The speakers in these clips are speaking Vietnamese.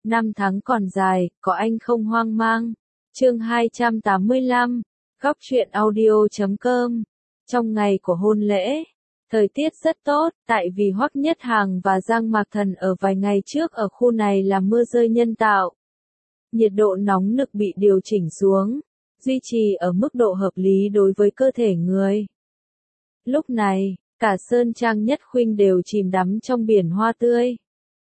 Năm tháng còn dài, có anh không hoang mang. Chương 285, Góc truyện audio.com. Trong ngày của hôn lễ, thời tiết rất tốt, tại vì Hoắc Nhất Hàng và Giang Mạc Thần ở vài ngày trước ở khu này làm mưa rơi nhân tạo. Nhiệt độ nóng nực bị điều chỉnh xuống, duy trì ở mức độ hợp lý đối với cơ thể người. Lúc này, cả Sơn Trang Nhất Khuynh đều chìm đắm trong biển hoa tươi.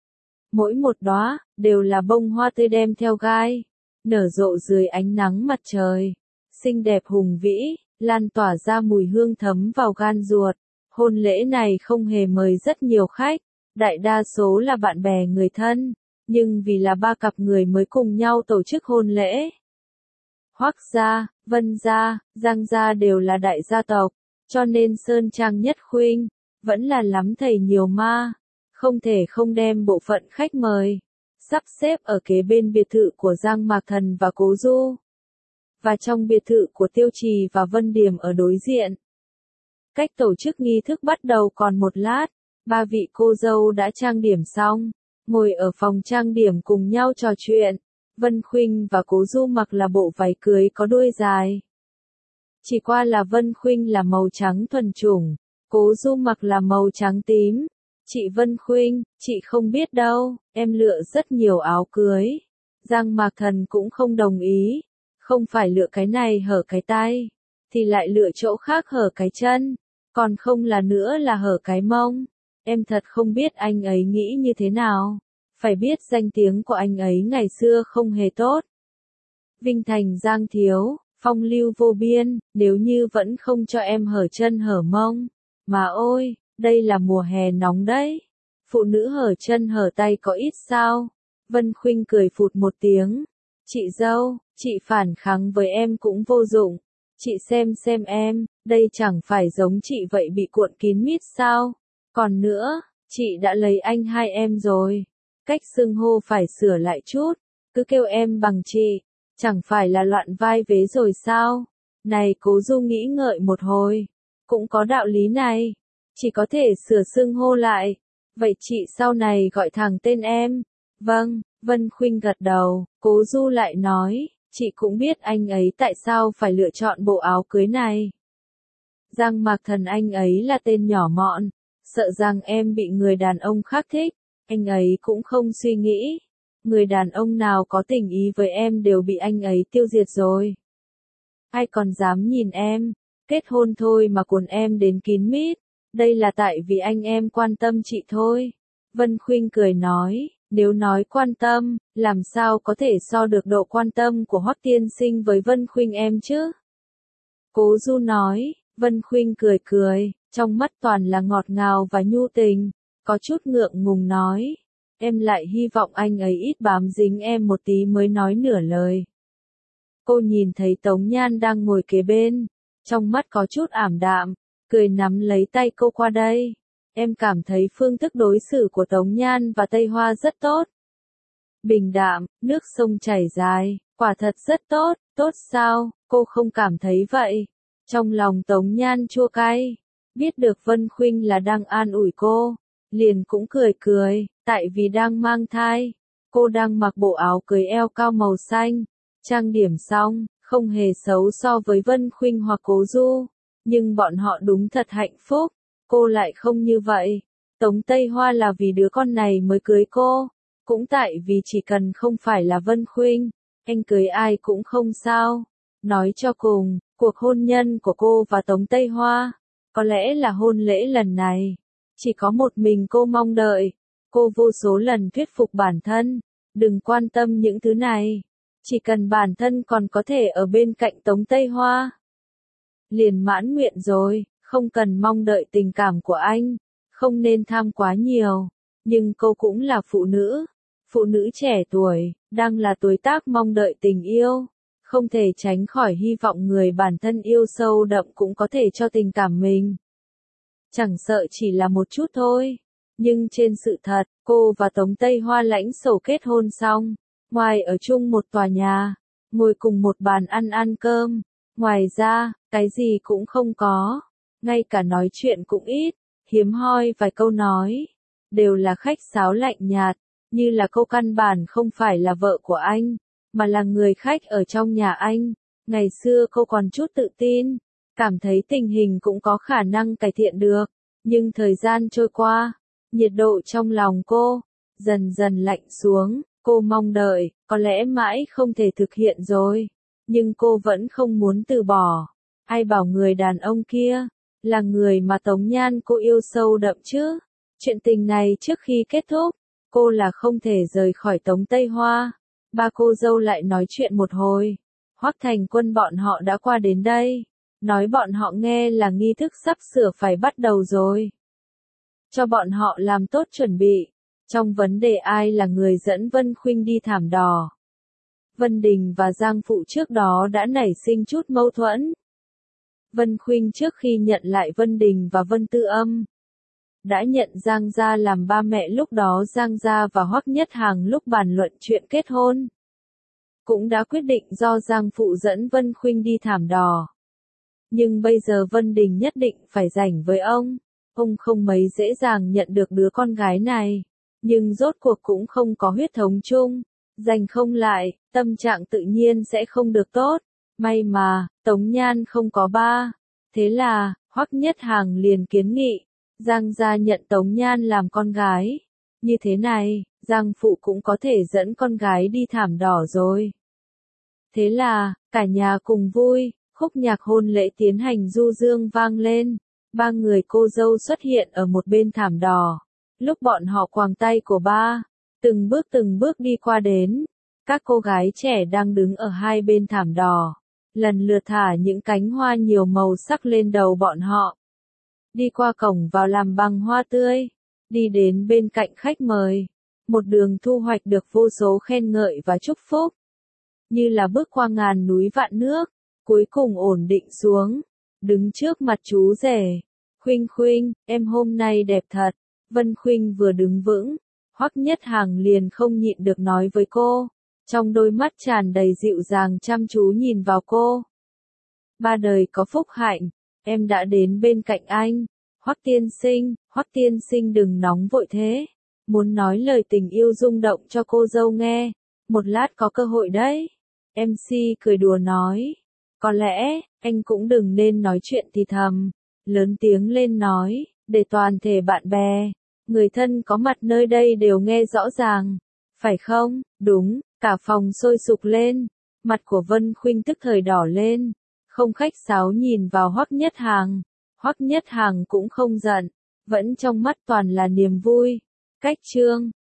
Mỗi một đóa đều là bông hoa tươi đem theo gai, nở rộ dưới ánh nắng mặt trời, xinh đẹp hùng vĩ, lan tỏa ra mùi hương thấm vào gan ruột. Hôn lễ này không hề mời rất nhiều khách, đại đa số là bạn bè người thân, nhưng vì là ba cặp người mới cùng nhau tổ chức hôn lễ. Hoắc gia, Vân gia, Giang gia đều là đại gia tộc, cho nên Sơn Trang Nhất Khuynh vẫn là lắm thầy nhiều ma, không thể không đem bộ phận khách mời sắp xếp ở kế bên biệt thự của Giang Mạc Thần và Cố Du, và trong biệt thự của Tiêu Trì và Vân Điểm ở đối diện. Cách tổ chức nghi thức bắt đầu còn một lát, ba vị cô dâu đã trang điểm xong, ngồi ở phòng trang điểm cùng nhau trò chuyện. Vân Khuynh và Cố Du mặc là bộ váy cưới có đuôi dài. Chỉ qua là Vân Khuynh là màu trắng thuần chủng, Cố Du mặc là màu trắng tím. Chị Vân Khuynh, chị không biết đâu, em lựa rất nhiều áo cưới. Giang Mạc Thần cũng không đồng ý, không phải lựa cái này hở cái tay, thì lại lựa chỗ khác hở cái chân, còn không là nữa là hở cái mông. Em thật không biết anh ấy nghĩ như thế nào, phải biết danh tiếng của anh ấy ngày xưa không hề tốt. Vinh Thành Giang thiếu, phong lưu vô biên, nếu như vẫn không cho em hở chân hở mông, mà ôi, đây là mùa hè nóng đấy. Phụ nữ hở chân hở tay có ít sao? Vân Khuynh cười phụt một tiếng. Chị dâu, chị phản kháng với em cũng vô dụng. Chị xem em, đây chẳng phải giống chị vậy bị cuộn kín mít sao? Còn nữa, chị đã lấy anh hai em rồi. Cách xưng hô phải sửa lại chút, cứ kêu em bằng chị, chẳng phải là loạn vai vế rồi sao? Này Cố Du nghĩ ngợi một hồi, cũng có đạo lý này. Chỉ có thể sửa xưng hô lại. Vậy chị sau này gọi thẳng tên em. Vâng, Vân Khuynh gật đầu. Cố Du lại nói, chị cũng biết anh ấy tại sao phải lựa chọn bộ áo cưới này. Giang Mạc Thần anh ấy là tên nhỏ mọn, sợ rằng em bị người đàn ông khác thích, anh ấy cũng không suy nghĩ. Người đàn ông nào có tình ý với em đều bị anh ấy tiêu diệt rồi. Ai còn dám nhìn em, kết hôn thôi mà cuốn em đến kín mít. Đây là tại vì anh em quan tâm chị thôi. Vân Khuynh cười nói, nếu nói quan tâm, làm sao có thể so được độ quan tâm của Hoắc tiên sinh với Vân Khuynh em chứ? Cố Du nói. Vân Khuynh cười, trong mắt toàn là ngọt ngào và nhu tình, có chút ngượng ngùng nói, em lại hy vọng anh ấy ít bám dính em một tí mới nói nửa lời. Cô nhìn thấy Tống Nhan đang ngồi kế bên, trong mắt có chút ảm đạm, cười nắm lấy tay cô qua đây. Em cảm thấy phương thức đối xử của Tống Nhan và Tây Hoa rất tốt. Bình đạm, nước sông chảy dài, quả thật rất tốt. Tốt sao, cô không cảm thấy vậy? Trong lòng Tống Nhan chua cay, biết được Vân Khuynh là đang an ủi cô, liền cũng cười, tại vì đang mang thai. Cô đang mặc bộ áo cưới eo cao màu xanh, trang điểm xong, không hề xấu so với Vân Khuynh hoặc Cố Du. Nhưng bọn họ đúng thật hạnh phúc, cô lại không như vậy. Tống Tây Hoa là vì đứa con này mới cưới cô, cũng tại vì chỉ cần không phải là Vân Khuynh, anh cưới ai cũng không sao. Nói cho cùng, cuộc hôn nhân của cô và Tống Tây Hoa, có lẽ là hôn lễ lần này, chỉ có một mình cô mong đợi. Cô vô số lần thuyết phục bản thân, đừng quan tâm những thứ này, chỉ cần bản thân còn có thể ở bên cạnh Tống Tây Hoa liền mãn nguyện rồi, không cần mong đợi tình cảm của anh, không nên tham quá nhiều. Nhưng cô cũng là phụ nữ trẻ tuổi, đang là tuổi tác mong đợi tình yêu, không thể tránh khỏi hy vọng người bản thân yêu sâu đậm cũng có thể cho tình cảm mình. Chẳng sợ chỉ là một chút thôi, nhưng trên sự thật, cô và Tống Tây Hoa lãnh sổ kết hôn xong, ngoài ở chung một tòa nhà, ngồi cùng một bàn ăn cơm. Ngoài ra, cái gì cũng không có, ngay cả nói chuyện cũng ít, hiếm hoi vài câu nói, đều là khách sáo lạnh nhạt, như là cô căn bản không phải là vợ của anh, mà là người khách ở trong nhà anh. Ngày xưa cô còn chút tự tin, cảm thấy tình hình cũng có khả năng cải thiện được, nhưng thời gian trôi qua, nhiệt độ trong lòng cô dần dần lạnh xuống, cô mong đợi, có lẽ mãi không thể thực hiện rồi, nhưng cô vẫn không muốn từ bỏ. Ai bảo người đàn ông kia là người mà Tống Nhan cô yêu sâu đậm chứ? Chuyện tình này trước khi kết thúc, cô là không thể rời khỏi Tống Tây Hoa. Ba cô dâu lại nói chuyện một hồi. Hoắc Thành Quân bọn họ đã qua đến đây, nói bọn họ nghe là nghi thức sắp sửa phải bắt đầu rồi. Cho bọn họ làm tốt chuẩn bị. Trong vấn đề ai là người dẫn Vân Khuynh đi thảm đỏ, Vân Đình và Giang Phụ trước đó đã nảy sinh chút mâu thuẫn. Vân Khuynh trước khi nhận lại Vân Đình và Vân Tư Âm, đã nhận Giang gia làm ba mẹ, lúc đó Giang gia và Hoắc Nhất Hàng lúc bàn luận chuyện kết hôn, cũng đã quyết định do Giang Phụ dẫn Vân Khuynh đi thảm đỏ. Nhưng bây giờ Vân Đình nhất định phải rảnh với ông không mấy dễ dàng nhận được đứa con gái này, nhưng rốt cuộc cũng không có huyết thống chung, giành không lại, tâm trạng tự nhiên sẽ không được tốt. May mà, Tống Nhan không có ba, thế là, Hoắc Nhất Hàng liền kiến nghị, Giang gia nhận Tống Nhan làm con gái. Như thế này, Giang Phụ cũng có thể dẫn con gái đi thảm đỏ rồi. Thế là, cả nhà cùng vui, khúc nhạc hôn lễ tiến hành du dương vang lên, ba người cô dâu xuất hiện ở một bên thảm đỏ. Lúc bọn họ quàng tay của ba, từng bước đi qua đến, các cô gái trẻ đang đứng ở hai bên thảm đỏ, lần lượt thả những cánh hoa nhiều màu sắc lên đầu bọn họ. Đi qua cổng vào làm bằng hoa tươi, đi đến bên cạnh khách mời, một đường thu hoạch được vô số khen ngợi và chúc phúc. Như là bước qua ngàn núi vạn nước, cuối cùng ổn định xuống, đứng trước mặt chú rể. Khuynh Khuynh, em hôm nay đẹp thật. Vân Khuynh vừa đứng vững, Hoắc Nhất Hàng liền không nhịn được nói với cô, trong đôi mắt tràn đầy dịu dàng chăm chú nhìn vào cô. Ba đời có phúc hạnh, em đã đến bên cạnh anh. Hoắc tiên sinh đừng nóng vội thế, muốn nói lời tình yêu rung động cho cô dâu nghe, một lát có cơ hội đấy. MC cười đùa nói, có lẽ, anh cũng đừng nên nói chuyện thì thầm, lớn tiếng lên nói, để toàn thể bạn bè, người thân có mặt nơi đây đều nghe rõ ràng, phải không? Đúng, cả phòng sôi sục lên, mặt của Vân Khuynh tức thời đỏ lên, không khách sáo nhìn vào Hoắc Nhất Hàng. Hoắc Nhất Hàng cũng không giận, vẫn trong mắt toàn là niềm vui. Cách chương